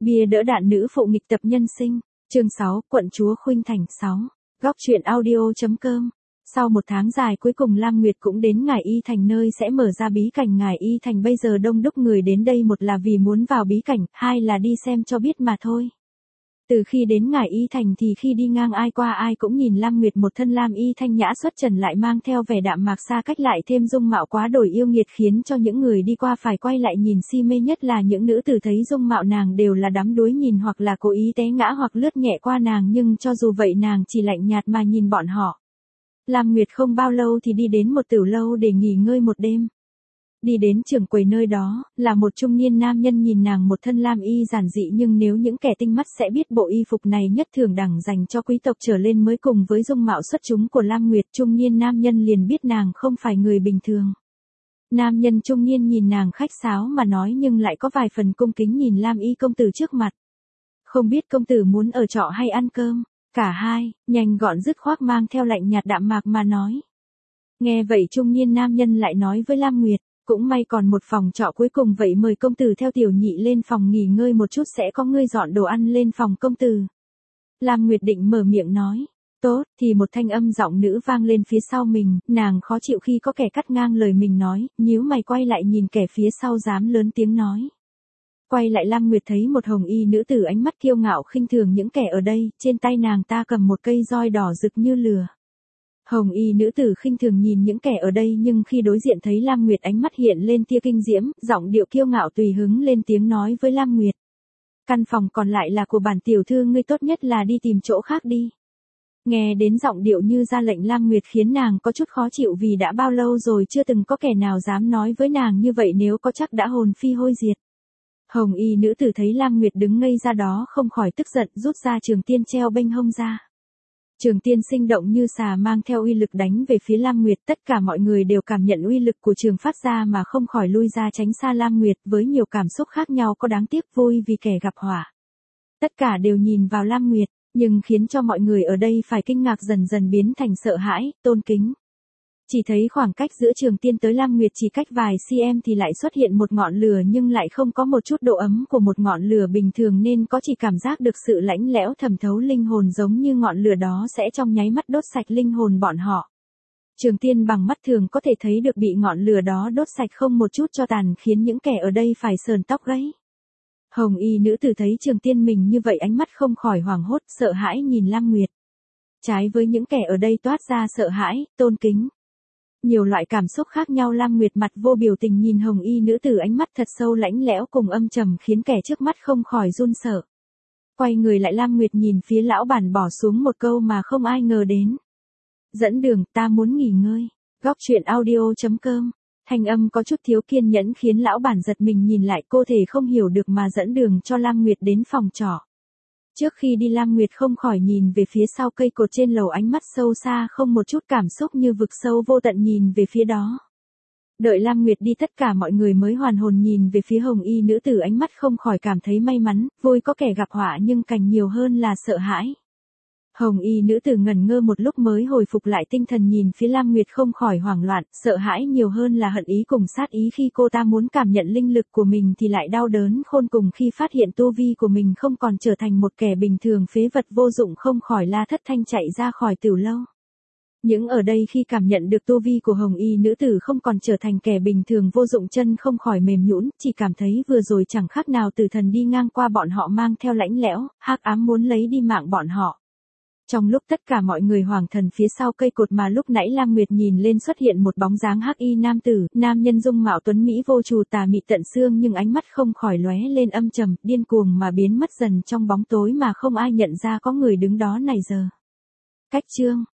Bia đỡ đạn nữ phụ nghịch tập nhân sinh, chương 6, quận chúa Khuynh Thành 6. Góc truyện audio.com. Sau một tháng dài cuối cùng Lam Nguyệt cũng đến Ngải Y Thành nơi sẽ mở ra bí cảnh Ngải Y Thành. Bây giờ đông đúc người đến đây, một là vì muốn vào bí cảnh, hai là đi xem cho biết mà thôi. Từ khi đến Ngải Y Thành thì khi đi ngang ai qua ai cũng nhìn Lam Nguyệt một thân lam y thanh nhã xuất trần lại mang theo vẻ đạm mạc xa cách, lại thêm dung mạo quá đổi yêu nghiệt khiến cho những người đi qua phải quay lại nhìn si mê, nhất là những nữ tử thấy dung mạo nàng đều là đắm đuối nhìn, hoặc là cố ý té ngã hoặc lướt nhẹ qua nàng, nhưng cho dù vậy nàng chỉ lạnh nhạt mà nhìn bọn họ. Lam Nguyệt không bao lâu thì đi đến một tiểu lâu để nghỉ ngơi một đêm. Đi đến trưởng quầy nơi đó, là một trung niên nam nhân nhìn nàng một thân lam y giản dị, nhưng nếu những kẻ tinh mắt sẽ biết bộ y phục này nhất thường đẳng dành cho quý tộc trở lên mới, cùng với dung mạo xuất chúng của Lam Nguyệt, trung niên nam nhân liền biết nàng không phải người bình thường. Nam nhân trung niên nhìn nàng khách sáo mà nói, nhưng lại có vài phần cung kính nhìn lam y công tử trước mặt. Không biết công tử muốn ở trọ hay ăn cơm? Cả hai, nhanh gọn dứt khoát mang theo lạnh nhạt đạm mạc mà nói. Nghe vậy trung niên nam nhân lại nói với Lam Nguyệt. Cũng may còn một phòng trọ cuối cùng, vậy mời công tử theo tiểu nhị lên phòng nghỉ ngơi một chút, sẽ có người dọn đồ ăn lên phòng công tử. Lam Nguyệt định mở miệng nói, tốt, thì một thanh âm giọng nữ vang lên phía sau mình, nàng khó chịu khi có kẻ cắt ngang lời mình nói, nhíu mày quay lại nhìn kẻ phía sau dám lớn tiếng nói. Quay lại Lam Nguyệt thấy một hồng y nữ tử ánh mắt kiêu ngạo khinh thường những kẻ ở đây, trên tay nàng ta cầm một cây roi đỏ rực như lửa. Hồng y nữ tử khinh thường nhìn những kẻ ở đây, nhưng khi đối diện thấy Lam Nguyệt ánh mắt hiện lên tia kinh diễm, giọng điệu kiêu ngạo tùy hứng lên tiếng nói với Lam Nguyệt. Căn phòng còn lại là của bản tiểu thư, ngươi tốt nhất là đi tìm chỗ khác đi. Nghe đến giọng điệu như ra lệnh Lam Nguyệt khiến nàng có chút khó chịu, vì đã bao lâu rồi chưa từng có kẻ nào dám nói với nàng như vậy, nếu có chắc đã hồn phi hôi diệt. Hồng y nữ tử thấy Lam Nguyệt đứng ngây ra đó không khỏi tức giận, rút ra trường tiên treo bênh hông ra. Trường tiên sinh động như xà mang theo uy lực đánh về phía Lam Nguyệt, tất cả mọi người đều cảm nhận uy lực của trường phát ra mà không khỏi lui ra tránh xa Lam Nguyệt, với nhiều cảm xúc khác nhau, có đáng tiếc, vui vì kẻ gặp họa. Tất cả đều nhìn vào Lam Nguyệt, nhưng khiến cho mọi người ở đây phải kinh ngạc dần dần biến thành sợ hãi, tôn kính. Chỉ thấy khoảng cách giữa trường tiên tới Lam Nguyệt chỉ cách vài cm thì lại xuất hiện một ngọn lửa, nhưng lại không có một chút độ ấm của một ngọn lửa bình thường, nên có chỉ cảm giác được sự lạnh lẽo thẩm thấu linh hồn, giống như ngọn lửa đó sẽ trong nháy mắt đốt sạch linh hồn bọn họ. Trường tiên bằng mắt thường có thể thấy được bị ngọn lửa đó đốt sạch không một chút cho tàn, khiến những kẻ ở đây phải sờn tóc gáy. Hồng y nữ tử thấy trường tiên mình như vậy ánh mắt không khỏi hoảng hốt, sợ hãi nhìn Lam Nguyệt. Trái với những kẻ ở đây toát ra sợ hãi, tôn kính. Nhiều loại cảm xúc khác nhau, Lam Nguyệt mặt vô biểu tình nhìn hồng y nữ tử, ánh mắt thật sâu lãnh lẽo cùng âm trầm khiến kẻ trước mắt không khỏi run sợ. Quay người lại Lam Nguyệt nhìn phía lão bản bỏ xuống một câu mà không ai ngờ đến. Dẫn đường, ta muốn nghỉ ngơi. Góc truyện audio.com. Thanh âm có chút thiếu kiên nhẫn khiến lão bản giật mình nhìn lại, cô thể không hiểu được mà dẫn đường cho Lam Nguyệt đến phòng trọ. Trước khi đi Lam Nguyệt không khỏi nhìn về phía sau cây cột trên lầu, ánh mắt sâu xa không một chút cảm xúc, như vực sâu vô tận nhìn về phía đó. Đợi Lam Nguyệt đi tất cả mọi người mới hoàn hồn nhìn về phía hồng y nữ tử, ánh mắt không khỏi cảm thấy may mắn, vui có kẻ gặp họa, nhưng càng nhiều hơn là sợ hãi. Hồng y nữ tử ngẩn ngơ một lúc mới hồi phục lại tinh thần, nhìn phía Lam Nguyệt không khỏi hoảng loạn, sợ hãi nhiều hơn là hận ý cùng sát ý. Khi cô ta muốn cảm nhận linh lực của mình thì lại đau đớn khôn cùng khi phát hiện tu vi của mình không còn, trở thành một kẻ bình thường phế vật vô dụng, không khỏi la thất thanh chạy ra khỏi tiểu lâu. Những ở đây khi cảm nhận được tu vi của hồng y nữ tử không còn trở thành kẻ bình thường vô dụng, chân không khỏi mềm nhũn, chỉ cảm thấy vừa rồi chẳng khác nào tử thần đi ngang qua bọn họ, mang theo lãnh lẽo, hắc ám muốn lấy đi mạng bọn họ. Trong lúc tất cả mọi người hoảng thần phía sau cây cột mà lúc nãy Lam Nguyệt nhìn lên, xuất hiện một bóng dáng hắc y nam tử, nam nhân dung mạo tuấn mỹ vô trù, tà mị tận xương, nhưng ánh mắt không khỏi lóe lên âm trầm, điên cuồng mà biến mất dần trong bóng tối mà không ai nhận ra có người đứng đó này giờ. Cách chương